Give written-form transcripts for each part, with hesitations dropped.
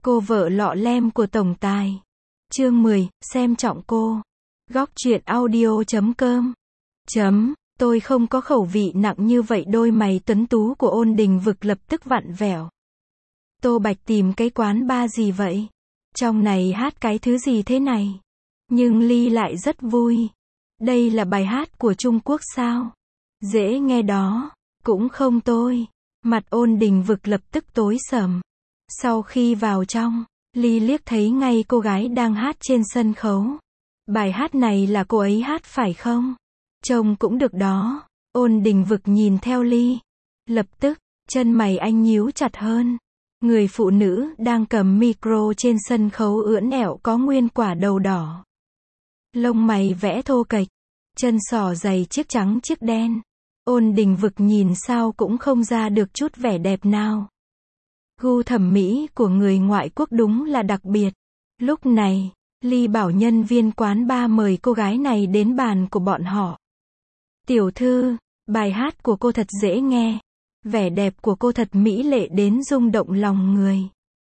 Cô vợ lọ lem của tổng tài. Chương 10, xem trọng cô. Góc truyện audio.com. Tôi không có khẩu vị nặng như vậy. Đôi mày tuấn tú của Ôn Đình Vực lập tức vặn vẹo. Tô Bạch tìm cái quán bar gì vậy? Trong này hát cái thứ gì thế này? Nhưng Ly lại rất vui. Đây là bài hát của Trung Quốc sao? Dễ nghe đó. Cũng không tôi. Mặt Ôn Đình Vực lập tức tối sầm. Sau khi vào trong, Ly liếc thấy ngay cô gái đang hát trên sân khấu. Bài hát này là cô ấy hát phải không? Trông cũng được đó. Ôn Đình Vực nhìn theo Ly. Lập tức, chân mày anh nhíu chặt hơn. Người phụ nữ đang cầm micro trên sân khấu ưỡn ẹo có nguyên quả đầu đỏ. Lông mày vẽ thô kệch. Chân sỏ giày chiếc trắng chiếc đen. Ôn Đình Vực nhìn sao cũng không ra được chút vẻ đẹp nào. Gu thẩm mỹ của người ngoại quốc đúng là đặc biệt. Lúc này, Ly bảo nhân viên quán bar mời cô gái này đến bàn của bọn họ. Tiểu thư, bài hát của cô thật dễ nghe. Vẻ đẹp của cô thật mỹ lệ đến rung động lòng người.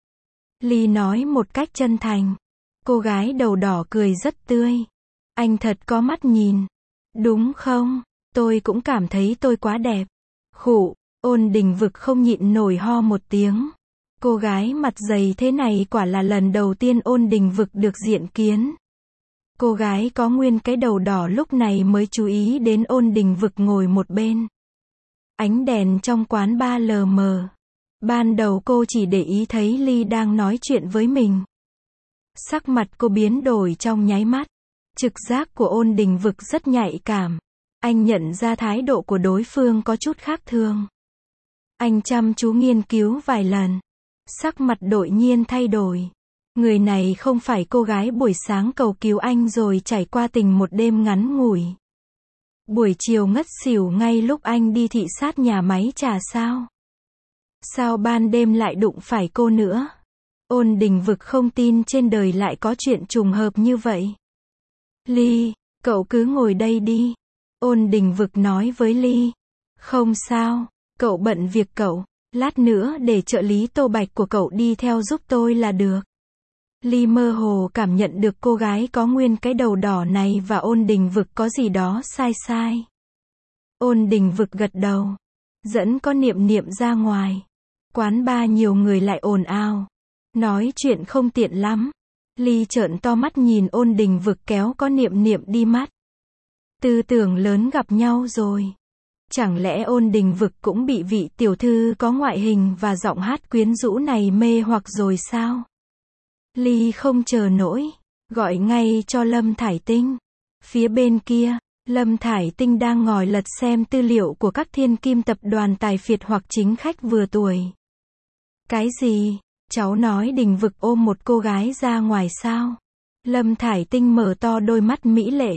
Ly nói một cách chân thành. Cô gái đầu đỏ cười rất tươi. Anh thật có mắt nhìn. Đúng không? Tôi cũng cảm thấy tôi quá đẹp. Khụ, Ôn Đình Vực không nhịn nổi ho một tiếng. Cô gái mặt dày thế này quả là lần đầu tiên Ôn Đình Vực được diện kiến. Cô gái có nguyên cái đầu đỏ lúc này mới chú ý đến Ôn Đình Vực ngồi một bên. Ánh đèn trong quán bar lờ mờ. Ban đầu cô chỉ để ý thấy Ly đang nói chuyện với mình. Sắc mặt cô biến đổi trong nháy mắt. Trực giác của Ôn Đình Vực rất nhạy cảm. Anh nhận ra thái độ của đối phương có chút khác thường. Anh chăm chú nghiên cứu vài lần. Sắc mặt đột nhiên thay đổi. Người này không phải cô gái buổi sáng cầu cứu anh rồi trải qua tình một đêm ngắn ngủi. Buổi chiều ngất xỉu ngay lúc anh đi thị sát nhà máy trà sao? Sao ban đêm lại đụng phải cô nữa? Ôn Đình Vực không tin trên đời lại có chuyện trùng hợp như vậy. Ly, cậu cứ ngồi đây đi. Ôn Đình Vực nói với Ly. Không sao, cậu bận việc cậu. Lát nữa để trợ lý Tô Bạch của cậu đi theo giúp tôi là được. Ly mơ hồ cảm nhận được cô gái có nguyên cái đầu đỏ này và Ôn Đình Vực có gì đó sai sai. Ôn Đình Vực gật đầu. Dẫn có Niệm Niệm ra ngoài. Quán bar nhiều người lại ồn ào. Nói chuyện không tiện lắm. Ly trợn to mắt nhìn Ôn Đình Vực kéo có Niệm Niệm đi mắt. Tư tưởng lớn gặp nhau rồi. Chẳng lẽ Ôn Đình Vực cũng bị vị tiểu thư có ngoại hình và giọng hát quyến rũ này mê hoặc rồi sao? Ly không chờ nổi, gọi ngay cho Lâm Thải Tinh. Phía bên kia, Lâm Thải Tinh đang ngồi lật xem tư liệu của các thiên kim tập đoàn tài phiệt hoặc chính khách vừa tuổi. Cái gì? Cháu nói Đình Vực ôm một cô gái ra ngoài sao? Lâm Thải Tinh mở to đôi mắt mỹ lệ.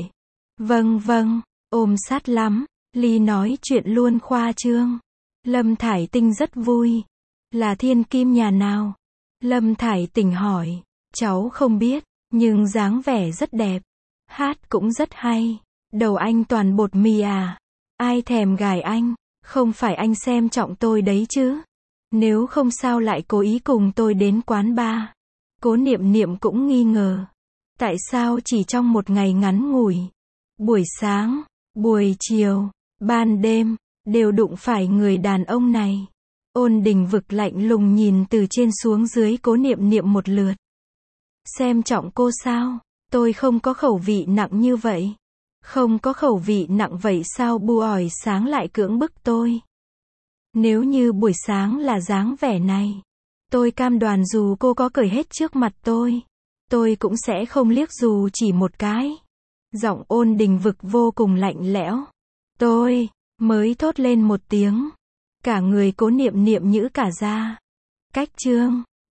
Vâng, ôm sát lắm. Ly nói chuyện luôn khoa trương. Lâm Thải Tinh rất vui. Là thiên kim nhà nào? Lâm Thải Tinh hỏi. Cháu không biết, nhưng dáng vẻ rất đẹp. Hát cũng rất hay. Đầu anh toàn bột mì à? Ai thèm gài anh? Không phải anh xem trọng tôi đấy chứ? Nếu không sao lại cố ý cùng tôi đến quán bar? Cố Niệm Niệm cũng nghi ngờ. Tại sao chỉ trong một ngày ngắn ngủi? Buổi sáng, buổi chiều, ban đêm, đều đụng phải người đàn ông này. Ôn Đình Vực lạnh lùng nhìn từ trên xuống dưới Cố Niệm Niệm một lượt. Xem trọng cô sao? Tôi không có khẩu vị nặng như vậy. Không có khẩu vị nặng vậy sao buổi sáng lại cưỡng bức tôi? Nếu như buổi sáng là dáng vẻ này, tôi cam đoan dù cô có cười hết trước mặt tôi cũng sẽ không liếc dù chỉ một cái. Giọng Ôn Đình Vực vô cùng lạnh lẽo. Tôi mới thốt lên một tiếng. Cả người Cố Niệm Niệm nhữ cả ra. Cách chương